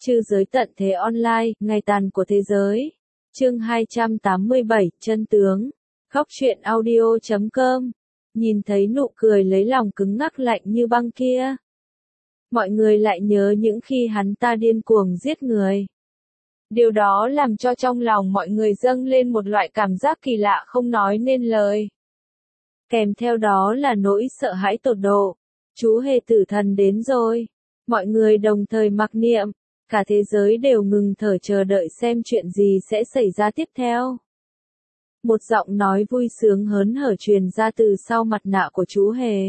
Trư giới tận thế online, ngày tàn của thế giới. Chương 287, chân tướng. Góc truyện audio.com. Nhìn thấy nụ cười lấy lòng cứng ngắc lạnh như băng kia. Mọi người lại nhớ những khi hắn ta điên cuồng giết người. Điều đó làm cho trong lòng mọi người dâng lên một loại cảm giác kỳ lạ không nói nên lời. Kèm theo đó là nỗi sợ hãi tột độ. Chú hề tử thần đến rồi. Mọi người đồng thời mặc niệm. Cả thế giới đều ngừng thở chờ đợi xem chuyện gì sẽ xảy ra tiếp theo. Một giọng nói vui sướng hớn hở truyền ra từ sau mặt nạ của chú hề.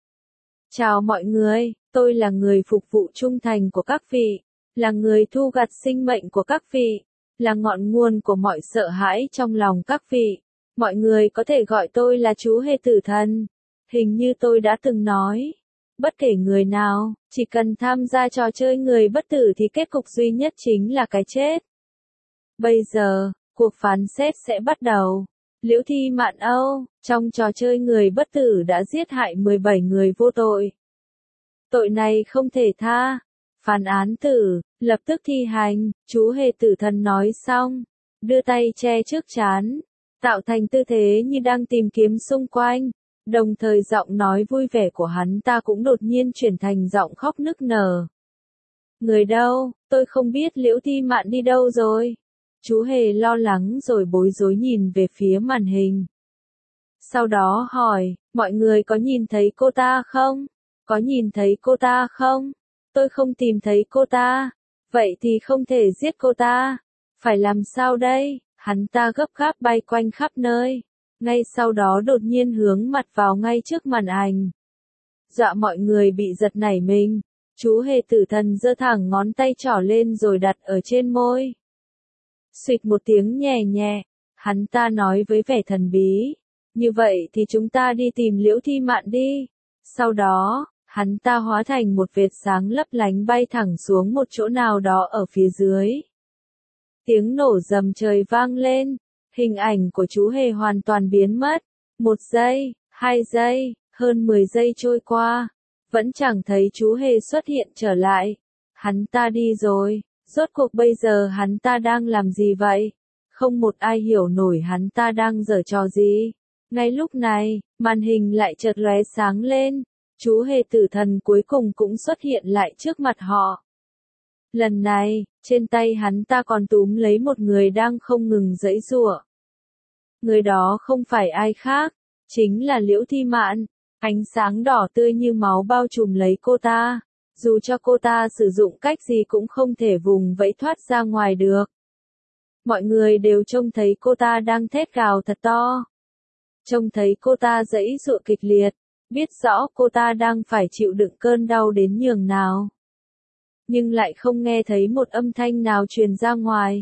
Chào mọi người, tôi là người phục vụ trung thành của các vị, là người thu gặt sinh mệnh của các vị, là ngọn nguồn của mọi sợ hãi trong lòng các vị. Mọi người có thể gọi tôi là chú hề tử thần. Hình như tôi đã từng nói. Bất kể người nào, chỉ cần tham gia trò chơi người bất tử thì kết cục duy nhất chính là cái chết. Bây giờ, cuộc phán xét sẽ bắt đầu. Liễu Thi Mạn Âu, trong trò chơi người bất tử đã giết hại 17 người vô tội. Tội này không thể tha. Phán án tử, lập tức thi hành, chú hề tử thần nói xong. Đưa tay che trước trán, tạo thành tư thế như đang tìm kiếm xung quanh. Đồng thời giọng nói vui vẻ của hắn ta cũng đột nhiên chuyển thành giọng khóc nức nở. Người đâu, tôi không biết Liễu Thi Mạn đi đâu rồi. Chú hề lo lắng rồi bối rối nhìn về phía màn hình. Sau đó hỏi, mọi người có nhìn thấy cô ta không? Có nhìn thấy cô ta không? Tôi không tìm thấy cô ta. Vậy thì không thể giết cô ta. Phải làm sao đây? Hắn ta gấp gáp bay quanh khắp nơi. Ngay sau đó đột nhiên hướng mặt vào ngay trước màn ảnh. Dọa mọi người bị giật nảy mình. Chú hề tử thần giơ thẳng ngón tay trỏ lên rồi đặt ở trên môi. Xụt một tiếng nhẹ nhẹ, hắn ta nói với vẻ thần bí. Như vậy thì chúng ta đi tìm Liễu Thi Mạn đi. Sau đó, hắn ta hóa thành một vệt sáng lấp lánh bay thẳng xuống một chỗ nào đó ở phía dưới. Tiếng nổ rầm trời vang lên. Hình ảnh của chú hề hoàn toàn biến mất. 1 giây, 2 giây, hơn 10 giây trôi qua. Vẫn chẳng thấy chú hề xuất hiện trở lại. Hắn ta đi rồi. Rốt cuộc bây giờ hắn ta đang làm gì vậy? Không một ai hiểu nổi hắn ta đang giở trò gì. Ngay lúc này, màn hình lại chợt lóe sáng lên. Chú hề tử thần cuối cùng cũng xuất hiện lại trước mặt họ. Lần này, trên tay hắn ta còn túm lấy một người đang không ngừng giãy giụa. Người đó không phải ai khác, chính là Liễu Thi Mạn. Ánh sáng đỏ tươi như máu bao trùm lấy cô ta. Dù cho cô ta sử dụng cách gì cũng không thể vùng vẫy thoát ra ngoài được. Mọi người đều trông thấy cô ta đang thét gào thật to. Trông thấy cô ta giãy giụa kịch liệt, biết rõ cô ta đang phải chịu đựng cơn đau đến nhường nào. Nhưng lại không nghe thấy một âm thanh nào truyền ra ngoài.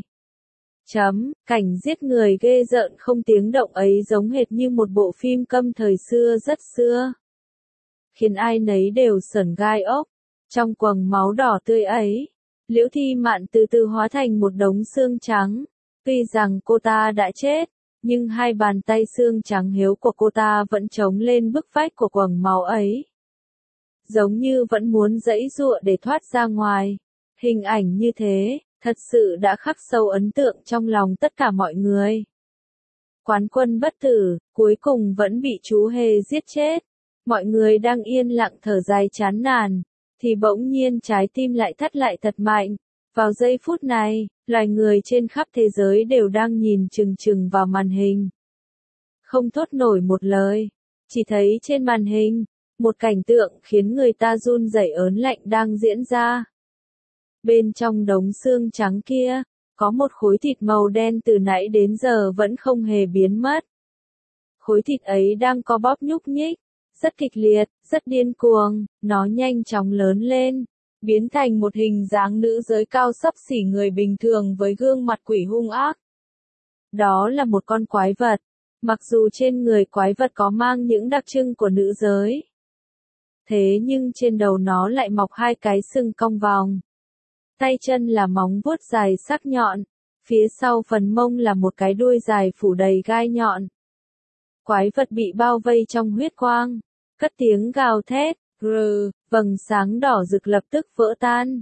Cảnh giết người ghê rợn không tiếng động ấy giống hệt như một bộ phim câm thời xưa rất xưa. Khiến ai nấy đều sởn gai ốc. Trong quầng máu đỏ tươi ấy, Liễu Thi Mạn từ từ hóa thành một đống xương trắng. Tuy rằng cô ta đã chết, nhưng hai bàn tay xương trắng hiếu của cô ta vẫn chống lên bức vách của quầng máu ấy. Giống như vẫn muốn giãy giụa để thoát ra ngoài. Hình ảnh như thế, thật sự đã khắc sâu ấn tượng trong lòng tất cả mọi người. Quán quân bất tử, cuối cùng vẫn bị chú hề giết chết. Mọi người đang yên lặng thở dài chán nản, thì bỗng nhiên trái tim lại thắt lại thật mạnh. Vào giây phút này, loài người trên khắp thế giới đều đang nhìn chừng chừng vào màn hình. Không thốt nổi một lời, chỉ thấy trên màn hình, một cảnh tượng khiến người ta run rẩy ớn lạnh đang diễn ra. Bên trong đống xương trắng kia, có một khối thịt màu đen từ nãy đến giờ vẫn không hề biến mất. Khối thịt ấy đang co bóp nhúc nhích, rất kịch liệt, rất điên cuồng, nó nhanh chóng lớn lên, biến thành một hình dáng nữ giới cao xấp xỉ người bình thường với gương mặt quỷ hung ác. Đó là một con quái vật, mặc dù trên người quái vật có mang những đặc trưng của nữ giới. Thế nhưng trên đầu nó lại mọc hai cái sừng cong vòng. Tay chân là móng vuốt dài sắc nhọn, phía sau phần mông là một cái đuôi dài phủ đầy gai nhọn. Quái vật bị bao vây trong huyết quang, cất tiếng gào thét, vầng sáng đỏ rực lập tức vỡ tan.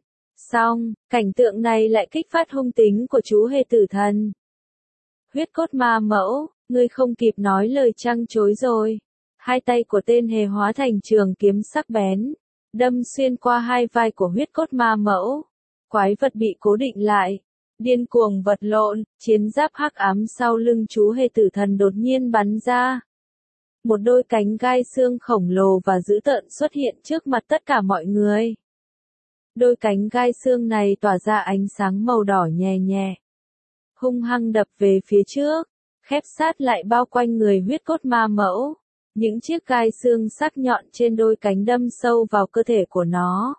Xong, cảnh tượng này lại kích phát hung tính của chú hề tử thần. Huyết cốt ma mẫu, ngươi không kịp nói lời trăng chối rồi. Hai tay của tên hề hóa thành trường kiếm sắc bén, đâm xuyên qua hai vai của huyết cốt ma mẫu. Quái vật bị cố định lại, điên cuồng vật lộn, chiến giáp hắc ám sau lưng chú hề tử thần đột nhiên bắn ra. Một đôi cánh gai xương khổng lồ và dữ tợn xuất hiện trước mặt tất cả mọi người. Đôi cánh gai xương này tỏa ra ánh sáng màu đỏ nhẹ nhẹ, hung hăng đập về phía trước, khép sát lại bao quanh người huyết cốt ma mẫu. Những chiếc gai xương sắc nhọn trên đôi cánh đâm sâu vào cơ thể của nó.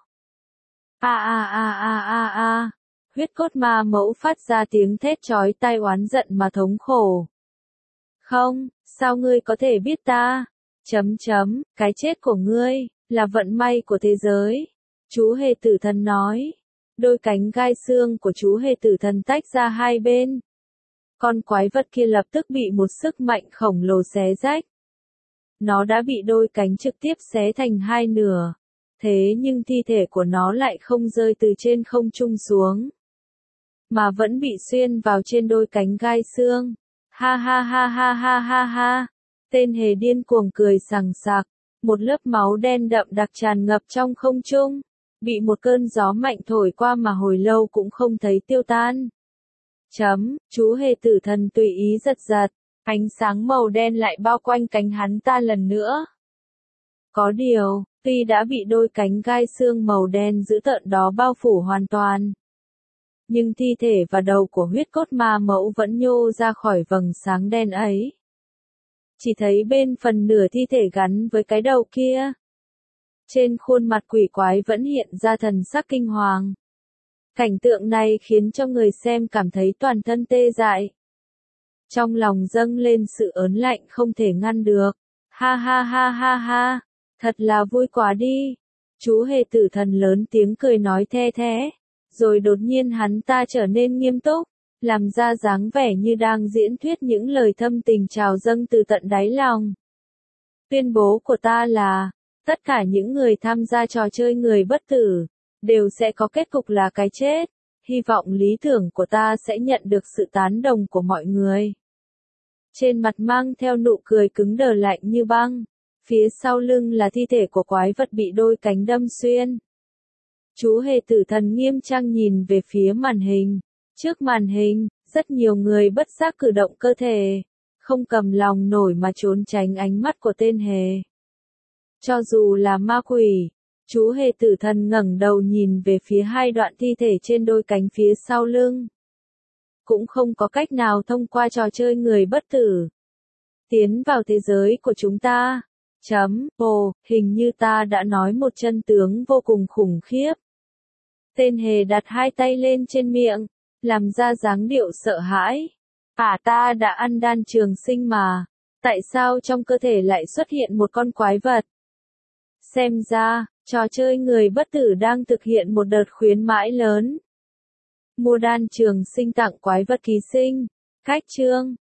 Huyết cốt ma mẫu phát ra tiếng thét chói tai oán giận mà thống khổ. Không, sao ngươi có thể biết ta? Cái chết của ngươi, là vận may của thế giới. Chú hề tử thần nói. Đôi cánh gai xương của chú hề tử thần tách ra hai bên. Con quái vật kia lập tức bị một sức mạnh khổng lồ xé rách. Nó đã bị đôi cánh trực tiếp xé thành hai nửa. Thế nhưng thi thể của nó lại không rơi từ trên không trung xuống, mà vẫn bị xuyên vào trên đôi cánh gai xương. Ha ha ha ha ha ha ha. Tên hề điên cuồng cười sằng sặc. Một lớp máu đen đậm đặc tràn ngập trong không trung, bị một cơn gió mạnh thổi qua mà hồi lâu cũng không thấy tiêu tan. Chú hề tử thần tùy ý giật giật, ánh sáng màu đen lại bao quanh cánh hắn ta lần nữa. Có điều, tuy đã bị đôi cánh gai xương màu đen dữ tợn đó bao phủ hoàn toàn, nhưng thi thể và đầu của huyết cốt ma mẫu vẫn nhô ra khỏi vầng sáng đen ấy. Chỉ thấy bên phần nửa thi thể gắn với cái đầu kia, trên khuôn mặt quỷ quái vẫn hiện ra thần sắc kinh hoàng. Cảnh tượng này khiến cho người xem cảm thấy toàn thân tê dại. Trong lòng dâng lên sự ớn lạnh không thể ngăn được. Ha ha ha ha ha, thật là vui quá đi. Chú hề tử thần lớn tiếng cười nói the thế. Rồi đột nhiên hắn ta trở nên nghiêm túc, làm ra dáng vẻ như đang diễn thuyết những lời thâm tình trào dâng từ tận đáy lòng. Tuyên bố của ta là, tất cả những người tham gia trò chơi người bất tử, đều sẽ có kết cục là cái chết. Hy vọng lý tưởng của ta sẽ nhận được sự tán đồng của mọi người. Trên mặt mang theo nụ cười cứng đờ lạnh như băng. Phía sau lưng là thi thể của quái vật bị đôi cánh đâm xuyên. Chú hề tử thần nghiêm trang nhìn về phía màn hình. Trước màn hình, rất nhiều người bất giác cử động cơ thể, không cầm lòng nổi mà trốn tránh ánh mắt của tên hề. Cho dù là ma quỷ, chú hề tử thần ngẩng đầu nhìn về phía hai đoạn thi thể trên đôi cánh phía sau lưng. Cũng không có cách nào thông qua trò chơi người bất tử tiến vào thế giới của chúng ta. Hình như ta đã nói một chân tướng vô cùng khủng khiếp. Tên hề đặt hai tay lên trên miệng, làm ra dáng điệu sợ hãi. Ta đã ăn đan trường sinh mà. Tại sao trong cơ thể lại xuất hiện một con quái vật? Xem ra, trò chơi người bất tử đang thực hiện một đợt khuyến mãi lớn. Mua đan trường sinh tặng quái vật ký sinh. Cách chương